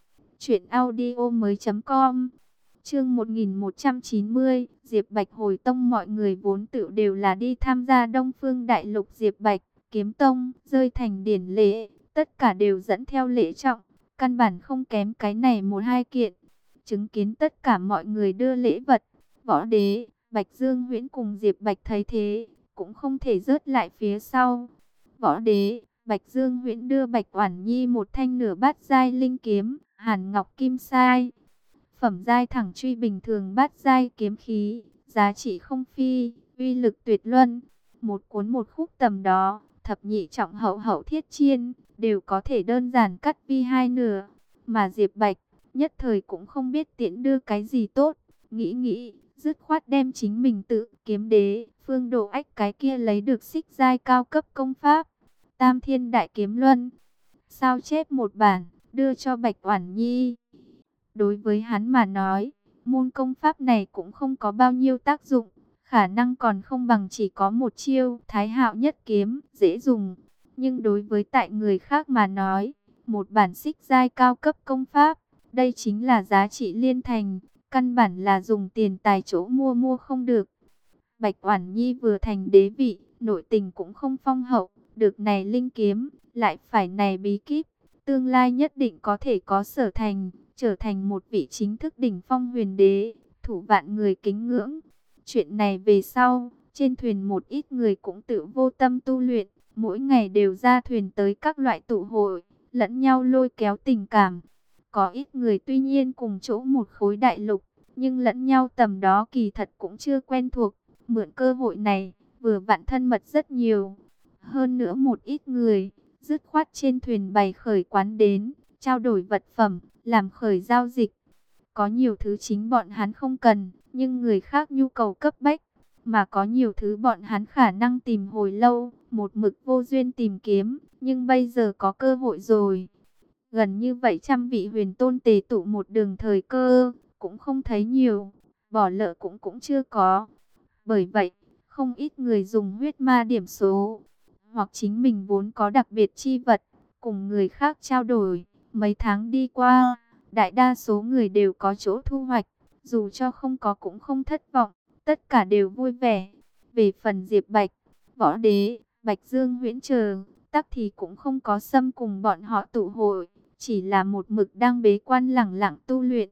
truyệnaudiomoi.com. Chương 1190, Diệp Bạch hồi tông. Mọi người vốn tự đều là đi tham gia Đông Phương Đại Lục. Diệp Bạch, Kiếm Tông, rơi thành điển lễ, tất cả đều dẫn theo lễ trọng, căn bản không kém cái này 1-2 kiện. Chứng kiến tất cả mọi người đưa lễ vật, Võ Đế, Bạch Dương Huyễn cùng Diệp Bạch thấy thế, cũng không thể rớt lại phía sau. Võ Đế, Bạch Dương Huyễn đưa Bạch Oản Nhi một thanh nửa bát giai linh kiếm, Hàn Ngọc Kim Sai. Phẩm giai thẳng truy bình thường bát giai kiếm khí, giá trị không phi, uy lực tuyệt luân. Một cuốn một khúc tầm đó, thập nhị trọng hậu hậu thiết chiên, đều có thể đơn giản cắt vi 2 nửa. Mà Diệp Bạch, nhất thời cũng không biết tiện đưa cái gì tốt. Nghĩ, dứt khoát đem chính mình tự Kiếm Đế, Phương Độ Ách cái kia lấy được xích giai cao cấp công pháp, Tam Thiên Đại Kiếm Luân. Sao chép một bản, đưa cho Bạch Oản Nhi. Đối với hắn mà nói, môn công pháp này cũng không có bao nhiêu tác dụng, khả năng còn không bằng chỉ có một chiêu Thái Hạo Nhất Kiếm, dễ dùng. Nhưng đối với tại người khác mà nói, một bản xích giai cao cấp công pháp, đây chính là giá trị liên thành, căn bản là dùng tiền tài chỗ mua không được. Bạch Oản Nhi vừa thành đế vị, nội tình cũng không phong hậu, được này linh kiếm, lại phải này bí kíp, tương lai nhất định có thể có sở thành, trở thành một vị chính thức đỉnh phong huyền đế, thủ vạn người kính ngưỡng. Chuyện này về sau, Trên thuyền một ít người cũng tự vô tâm tu luyện, mỗi ngày đều ra thuyền tới các loại tụ hội, lẫn nhau lôi kéo tình cảm. Có ít người tuy nhiên cùng chỗ một khối đại lục, nhưng lẫn nhau tầm đó kỳ thật cũng chưa quen thuộc. Mượn cơ hội này, vừa vặn thân mật rất nhiều. Hơn nữa một ít người, dứt khoát trên thuyền bày khởi quán đến, trao đổi vật phẩm, làm khởi giao dịch. Có nhiều thứ chính bọn hắn không cần, nhưng người khác nhu cầu cấp bách. Mà có nhiều thứ bọn hắn khả năng tìm hồi lâu, một mực vô duyên tìm kiếm, nhưng bây giờ có cơ hội rồi. Gần như vậy trăm vị huyền tôn tề tụ một đường thời cơ, cũng không thấy nhiều, bỏ lỡ cũng chưa có. Bởi vậy, không ít người dùng huyết ma điểm số, hoặc chính mình vốn có đặc biệt chi vật, cùng người khác trao đổi. Mấy tháng đi qua, đại đa số người đều có chỗ thu hoạch, dù cho không có cũng không thất vọng, tất cả đều vui vẻ. Về phần Diệp Bạch, Võ Đế, Bạch Dương Huyễn chờ, tắc thì cũng không có xâm cùng bọn họ tụ hội, chỉ là một mực đang bế quan lẳng lặng tu luyện.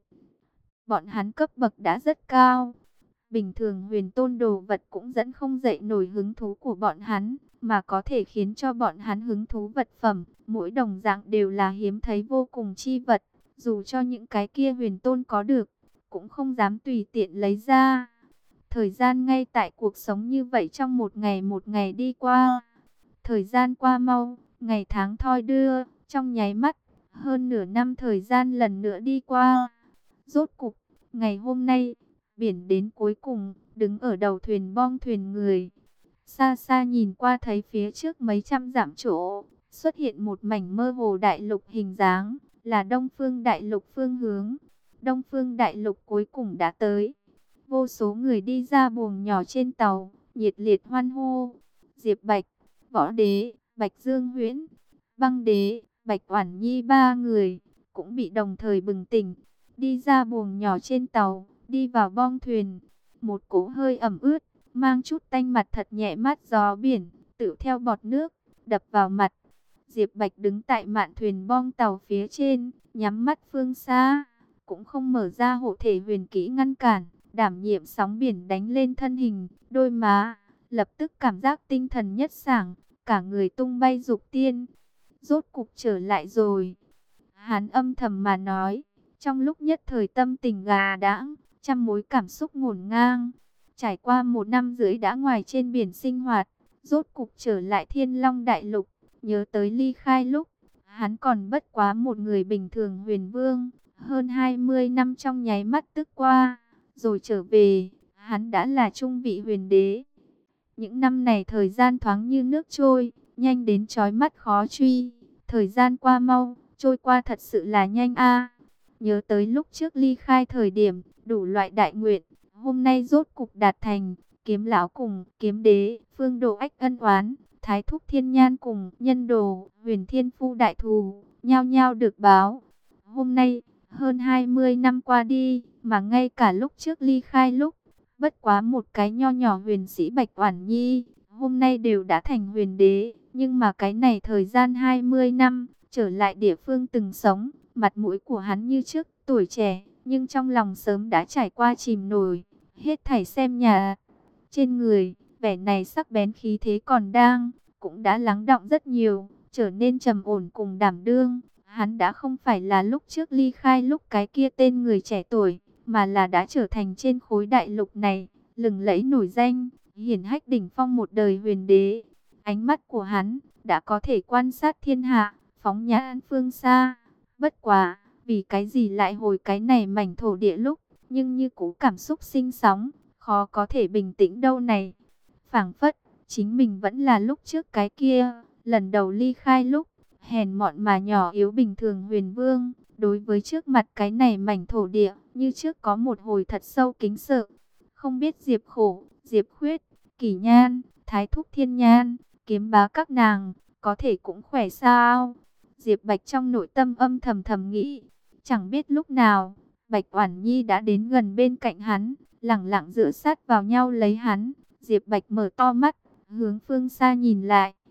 Bọn hắn cấp bậc đã rất cao, bình thường huyền tôn đồ vật cũng dẫn không dậy nổi hứng thú của bọn hắn, mà có thể khiến cho bọn hắn hứng thú vật phẩm, mỗi đồng dạng đều là hiếm thấy vô cùng chi vật, dù cho những cái kia huyền tôn có được, cũng không dám tùy tiện lấy ra. Thời gian ngay tại cuộc sống như vậy trong một ngày đi qua. Thời gian qua mau, ngày tháng thoi đưa, trong nháy mắt, hơn nửa năm thời gian lần nữa đi qua. Rốt cục, ngày hôm nay, biển đến cuối cùng, đứng ở đầu thuyền bong thuyền người. Xa xa nhìn qua thấy phía trước mấy trăm dặm chỗ, xuất hiện một mảnh mơ hồ đại lục hình dáng, là Đông Phương Đại Lục phương hướng. Đông Phương Đại Lục cuối cùng đã tới. Vô số người đi ra buồng nhỏ trên tàu, nhiệt liệt hoan hô. Diệp Bạch, Võ Đế, Bạch Dương Huyễn, Băng Đế, Bạch Oản Nhi ba người cũng bị đồng thời bừng tỉnh, đi ra buồng nhỏ trên tàu, đi vào bong thuyền. Một cỗ hơi ẩm ướt, mang chút tanh mặt thật nhẹ mát gió biển, tự theo bọt nước đập vào mặt. Diệp Bạch đứng tại mạn thuyền bong tàu phía trên, nhắm mắt phương xa, cũng không mở ra hộ thể huyền kỹ ngăn cản, đảm nhiệm sóng biển đánh lên thân hình, đôi má lập tức cảm giác tinh thần nhất sảng, cả người tung bay dục tiên. Rốt cục trở lại rồi. Hắn âm thầm mà nói, trong lúc nhất thời tâm tình gà đãng, trăm mối cảm xúc ngổn ngang. Trải qua 1 năm rưỡi đã ngoài trên biển sinh hoạt, rốt cục trở lại Thiên Long Đại Lục, nhớ tới ly khai lúc, hắn còn bất quá một người bình thường huyền vương, hơn 20 năm trong nháy mắt tức qua, rồi trở về, hắn đã là trung vị huyền đế. Những năm này thời gian thoáng như nước trôi, nhanh đến chói mắt khó truy. Thời gian qua mau, trôi qua thật sự là nhanh a. Nhớ tới lúc trước ly khai thời điểm, đủ loại đại nguyện, hôm nay rốt cục đạt thành. Kiếm lão cùng kiếm đế, Phương Đồ Ách ân oán, Thái Thúc Thiên Nhan cùng Nhân Đồ, Huyền Thiên Phu đại thù, nhao nhao được báo. Hôm nay, hơn 20 năm qua đi, mà ngay cả lúc trước ly khai lúc, bất quá một cái nho nhỏ huyền sĩ Bạch Oản Nhi, hôm nay đều đã thành huyền đế, nhưng mà cái này thời gian 20 năm, trở lại địa phương từng sống, mặt mũi của hắn như trước, tuổi trẻ, nhưng trong lòng sớm đã trải qua chìm nổi, hết thảy xem nhà. Trên người, vẻ này sắc bén khí thế còn đang, cũng đã lắng đọng rất nhiều, trở nên trầm ổn cùng đảm đương. Hắn đã không phải là lúc trước ly khai lúc cái kia tên người trẻ tuổi, mà là đã trở thành trên khối đại lục này, lừng lẫy nổi danh, hiển hách đỉnh phong một đời huyền đế. Ánh mắt của hắn đã có thể quan sát thiên hạ, phóng nhãn phương xa. Bất quá, vì cái gì lại hồi cái này mảnh thổ địa lúc, nhưng như cũ cảm xúc sinh sóng, khó có thể bình tĩnh đâu này. Phảng phất, chính mình vẫn là lúc trước cái kia, lần đầu ly khai lúc, hèn mọn mà nhỏ yếu bình thường huyền vương. Đối với trước mặt cái này mảnh thổ địa, như trước có một hồi thật sâu kính sợ. Không biết Diệp Khổ, Diệp Khuyết, Kỷ Nhan, Thái Thúc Thiên Nhan, Kiếm Bá các nàng, có thể cũng khỏe sao? Diệp Bạch trong nội tâm âm thầm thầm nghĩ. Chẳng biết lúc nào, Bạch Oản Nhi đã đến gần bên cạnh hắn, lẳng lặng dựa sát vào nhau lấy hắn. Diệp Bạch mở to mắt, hướng phương xa nhìn lại.